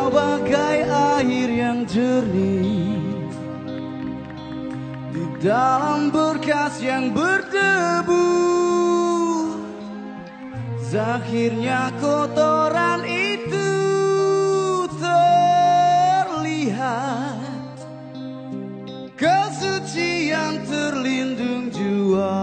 Kau bagai air yang jernih di dalam berkas yang berdebu. Akhirnya kotoran itu terlihat, kesucian terlindung jua.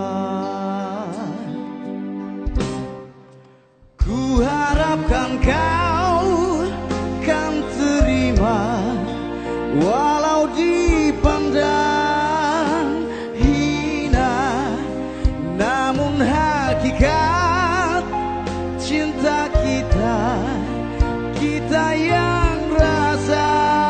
Ku harapkan kau kan terima, walau dipandang hina, namun hakikat cinta kita, kita yang rasa.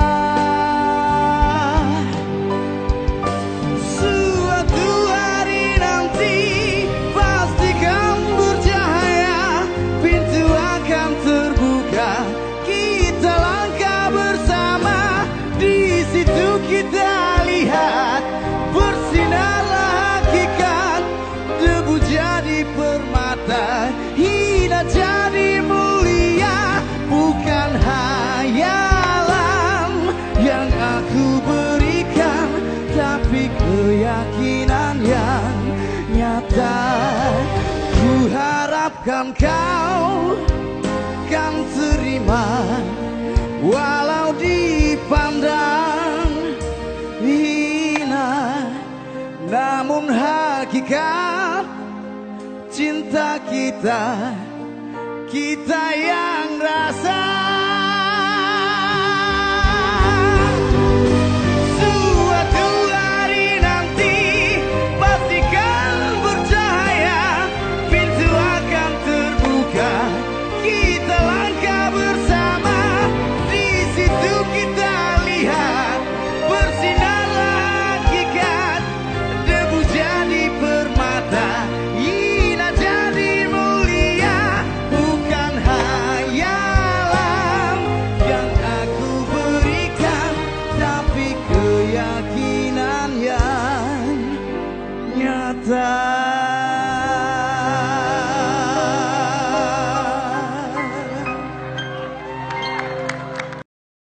Suatu hari nanti pastikan bercahaya, pintu akan terbuka, kita langkah bersama. Di situ kita lihat bersinarlah hakikat, debu jadi permata, hina jadi mulia. Bukan hayalan yang aku berikan, tapi keyakinan yang nyata. Ku harapkan kau kan terima, walau dipandang hina, namun hakikat cinta kita, kita yang rasa. Suatu hari nanti pastikan bercahaya, pintu akan terbuka, kita langkah bersama. Di situ kita lihat bersinarlah hakikat, debu jadi permata, hina jadi mulia. Bukan hayalan yang aku berikan, tapi keyakinan yang nyata.